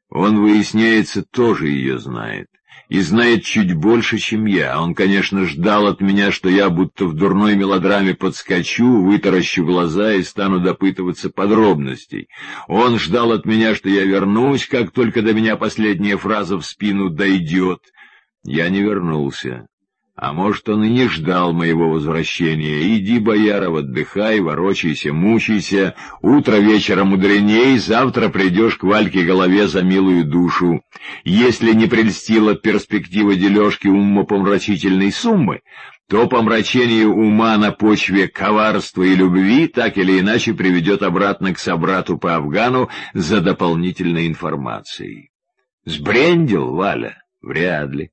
Он, выясняется, тоже ее знает. И знает чуть больше, чем я. Он, конечно, ждал от меня, что я будто в дурной мелодраме подскочу, вытаращу глаза и стану допытываться подробностей. Он ждал от меня, что я вернусь, как только до меня последняя фраза в спину дойдет. Я не вернулся. А может, он и не ждал моего возвращения. Иди, Бояров, отдыхай, ворочайся, мучайся. Утро вечера мудреней, завтра придешь к Вальке Голове за милую душу. Если не прельстила перспектива дележки умопомрачительной суммы, то помрачение ума на почве коварства и любви так или иначе приведет обратно к собрату по Афгану за дополнительной информацией. Сбрендил, Валя? Вряд ли.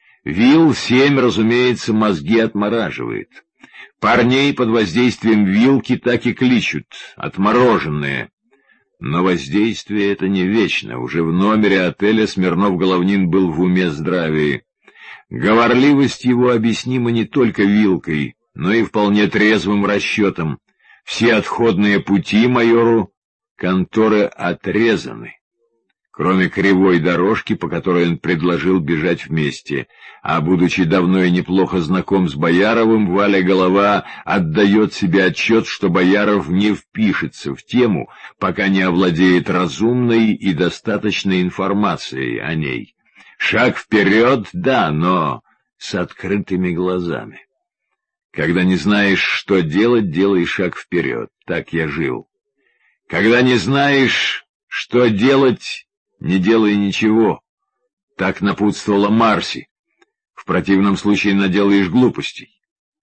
ВИЛ-7, разумеется, мозги отмораживает. Парней под воздействием вилки так и кличут, отмороженные. Но воздействие это не вечно. Уже в номере отеля Смирнов-Головнин был в уме здравии. Говорливость его объяснима не только вилкой, но и вполне трезвым расчетом. Все отходные пути майору конторы отрезаны, кроме кривой дорожки, по которой он предложил бежать вместе. А будучи давно и неплохо знаком с Бояровым, Валя Голова отдает себе отчет, что Бояров не впишется в тему, пока не овладеет разумной и достаточной информацией о ней. Шаг вперед, да, но с открытыми глазами. Когда не знаешь, что делать, делай шаг вперед. Так я жил. Когда не знаешь, что делать, не делай ничего. Так напутствовала Марси. В противном случае наделаешь глупостей.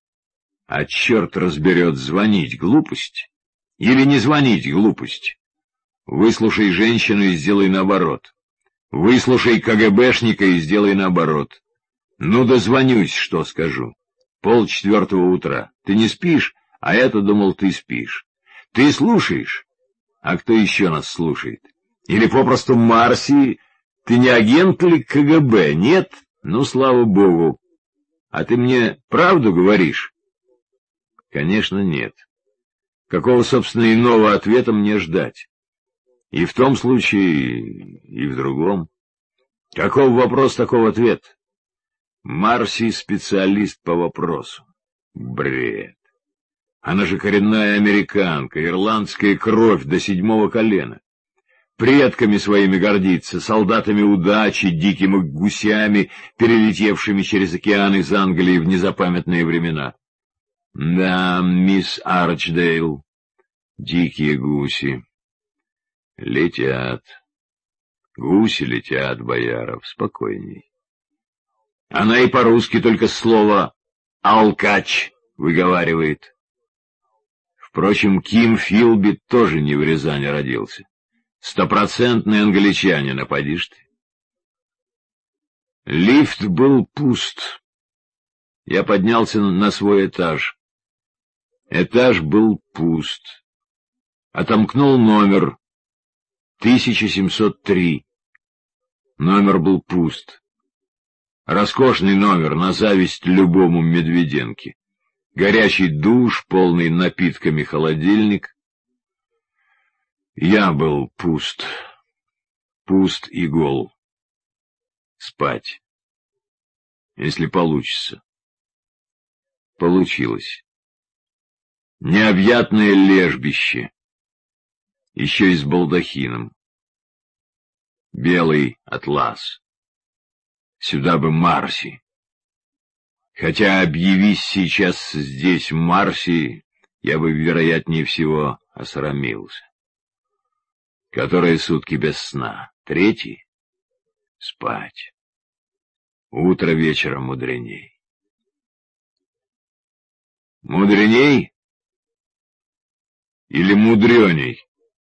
А черт разберет, звонить — глупость или не звонить — глупость. Выслушай женщину и сделай наоборот. Выслушай КГБшника и сделай наоборот. Ну, дозвонюсь, что скажу. 3:30 утра. Ты не спишь, а я-то думал, ты спишь. Ты слушаешь? А кто еще нас слушает? Или попросту Марси? Ты не агент ли КГБ? Нет? Ну, слава богу. А ты мне правду говоришь? Конечно, нет. Какого, собственно, иного ответа мне ждать? И в том случае, и в другом. Каков вопрос, таков ответ. Марси — специалист по вопросу. Бред. Она же коренная американка, ирландская кровь до 7-го колена. Предками своими гордится, солдатами удачи, дикими гусями, перелетевшими через океан из Англии в незапамятные времена. Да, мисс Арчдейл, дикие гуси. Летят. Гуси летят, Бояров, спокойней. Она и по-русски только слово «алкач» выговаривает. Впрочем, Ким Филби тоже не в Рязани родился. 100% англичанин, а поди ж ты. Лифт был пуст. Я поднялся на свой этаж. Этаж был пуст. Отомкнул номер 1703. Номер был пуст. Роскошный номер, на зависть любому Медведенке. Горячий душ, полный напитками холодильник. Я был пуст. Пуст и гол. Спать. Если получится. Получилось. Необъятное лежбище. Еще и с балдахином. Белый атлас. Сюда бы Марси. Хотя объявись сейчас здесь Марси, я бы, вероятнее всего, осрамился. Которые сутки без сна? 3? Спать. Утро вечера мудреней. Мудреней? Или мудреней?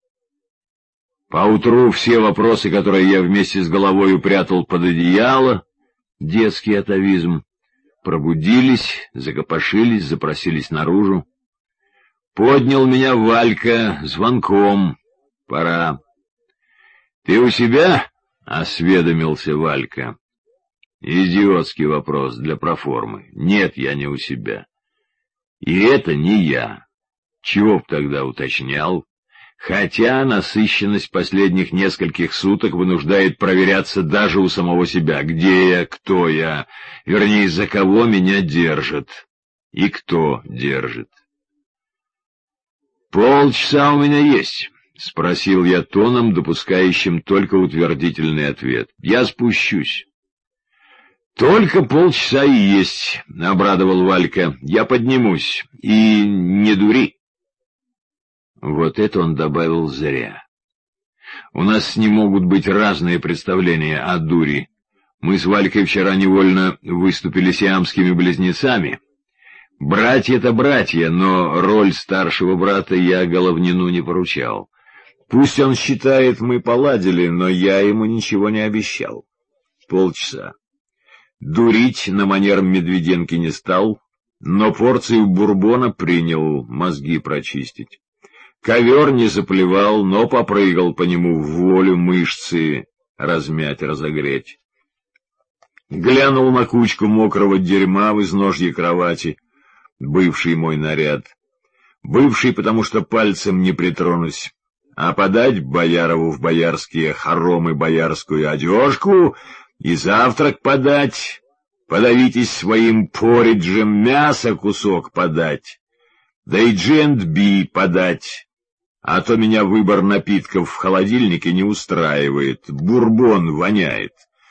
Поутру все вопросы, которые я вместе с головой упрятал под одеяло, детский атовизм, пробудились, закопошились, запросились наружу. Поднял меня Валька звонком. Пора. — Ты у себя? — осведомился Валька. Идиотский вопрос для проформы. Нет, я не у себя. И это не я. Чего б тогда уточнял? Хотя насыщенность последних нескольких суток вынуждает проверяться даже у самого себя. Где я, кто я, вернее, за кого меня держат и кто держит. «Полчаса у меня есть», — спросил я тоном, допускающим только утвердительный ответ. «Я спущусь». «Только полчаса и есть», — обрадовал Валька. «Я поднимусь. И не дури». Вот это он добавил зря. У нас с ним могут быть разные представления о дури. Мы с Валькой вчера невольно выступили сиамскими близнецами. Братья-то братья, но роль старшего брата я Головнину не поручал. Пусть он считает, мы поладили, но я ему ничего не обещал. Полчаса. Дурить на манер Медведенки не стал, но порцию бурбона принял мозги прочистить. Ковер не заплевал, но попрыгал по нему в волю, мышцы размять, разогреть. Глянул на кучку мокрого дерьма в изножье кровати, бывший мой наряд. Бывший, потому что пальцем не притронусь. А подать Боярову в боярские хоромы боярскую одежку и завтрак подать, подавитесь своим пориджем, мясо кусок подать, да и джент-би подать. А то меня выбор напитков в холодильнике не устраивает, бурбон воняет.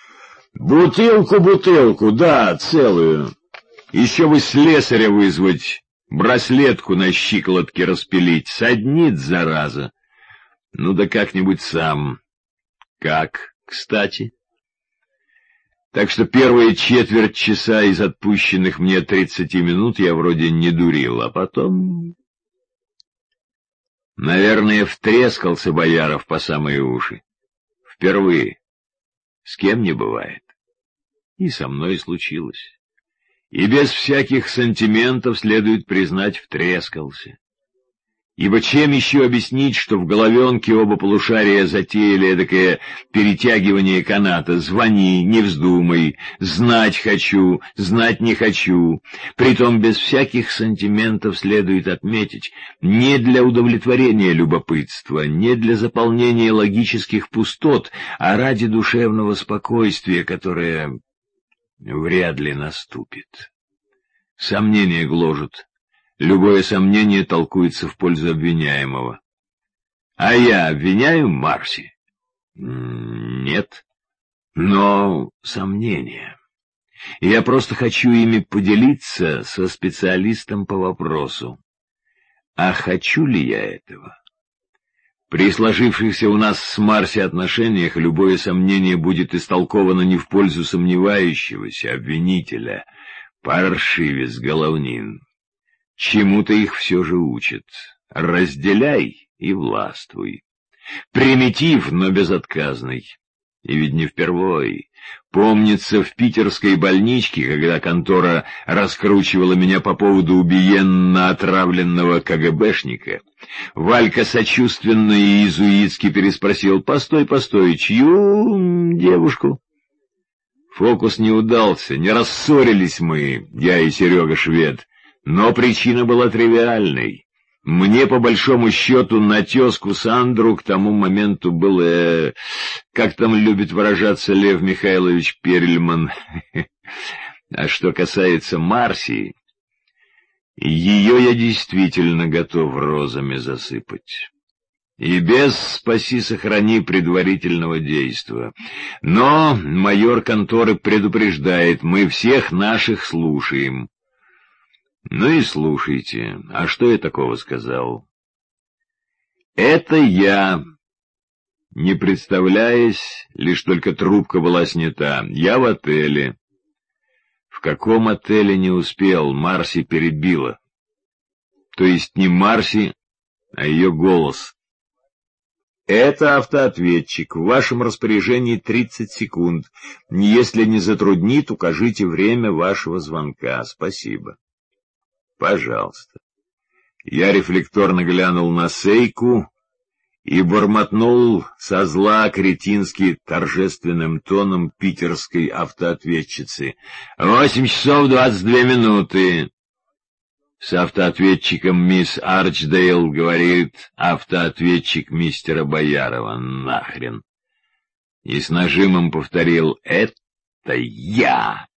Бутылку, да, целую. Еще бы слесаря вызвать, браслетку на щиколотке распилить, саднит, зараза. Ну да как-нибудь сам. Как, кстати? Так что первые четверть часа из отпущенных мне 30 минут я вроде не дурил, а потом... Наверное, втрескался Бояров по самые уши. Впервые. С кем не бывает. И со мной случилось. И без всяких сантиментов следует признать, втрескался. Ибо чем еще объяснить, что в головенке оба полушария затеяли эдакое перетягивание каната: звони, не вздумай, знать хочу, знать не хочу. Притом без всяких сантиментов следует отметить, не для удовлетворения любопытства, не для заполнения логических пустот, а ради душевного спокойствия, которое вряд ли наступит. Сомнения гложут. Любое сомнение толкуется в пользу обвиняемого. А я обвиняю Марси? Нет. Но сомнения. Я просто хочу ими поделиться со специалистом по вопросу. А хочу ли я этого? При сложившихся у нас с Марси отношениях любое сомнение будет истолковано не в пользу сомневающегося обвинителя. Паршивец Головнин. Чему-то их все же учат. Разделяй и властвуй. Примитив, но безотказный. И ведь не впервой. Помнится, в питерской больничке, когда контора раскручивала меня по поводу убиенно отравленного КГБшника, Валька сочувственно и иезуитски переспросил: «Постой, чью девушку?» Фокус не удался, не рассорились мы, я и Серега Швед. Но причина была тривиальной. Мне, по большому счету, на тезку Сандру к тому моменту было, как там любит выражаться Лев Михайлович Перельман. А что касается Марси, ее я действительно готов розами засыпать. И без, спаси сохрани, предварительного действа. Но майор конторы предупреждает: мы всех наших слушаем. Ну и слушайте, а что я такого сказал? Это я, не представляясь, лишь только трубка была снята. Я в отеле. В каком отеле не успел, Марси перебила. То есть не Марси, а ее голос. Это автоответчик. В вашем распоряжении 30 секунд. Если не затруднит, укажите время вашего звонка. Спасибо. Пожалуйста. Я рефлекторно глянул на Сейку и бормотнул со зла кретински торжественным тоном питерской автоответчицы: 8 часов 22 минуты. С автоответчиком мисс Арчдейл, говорит автоответчик мистера Боярова. Нахрен. И с нажимом повторил: «Это я!»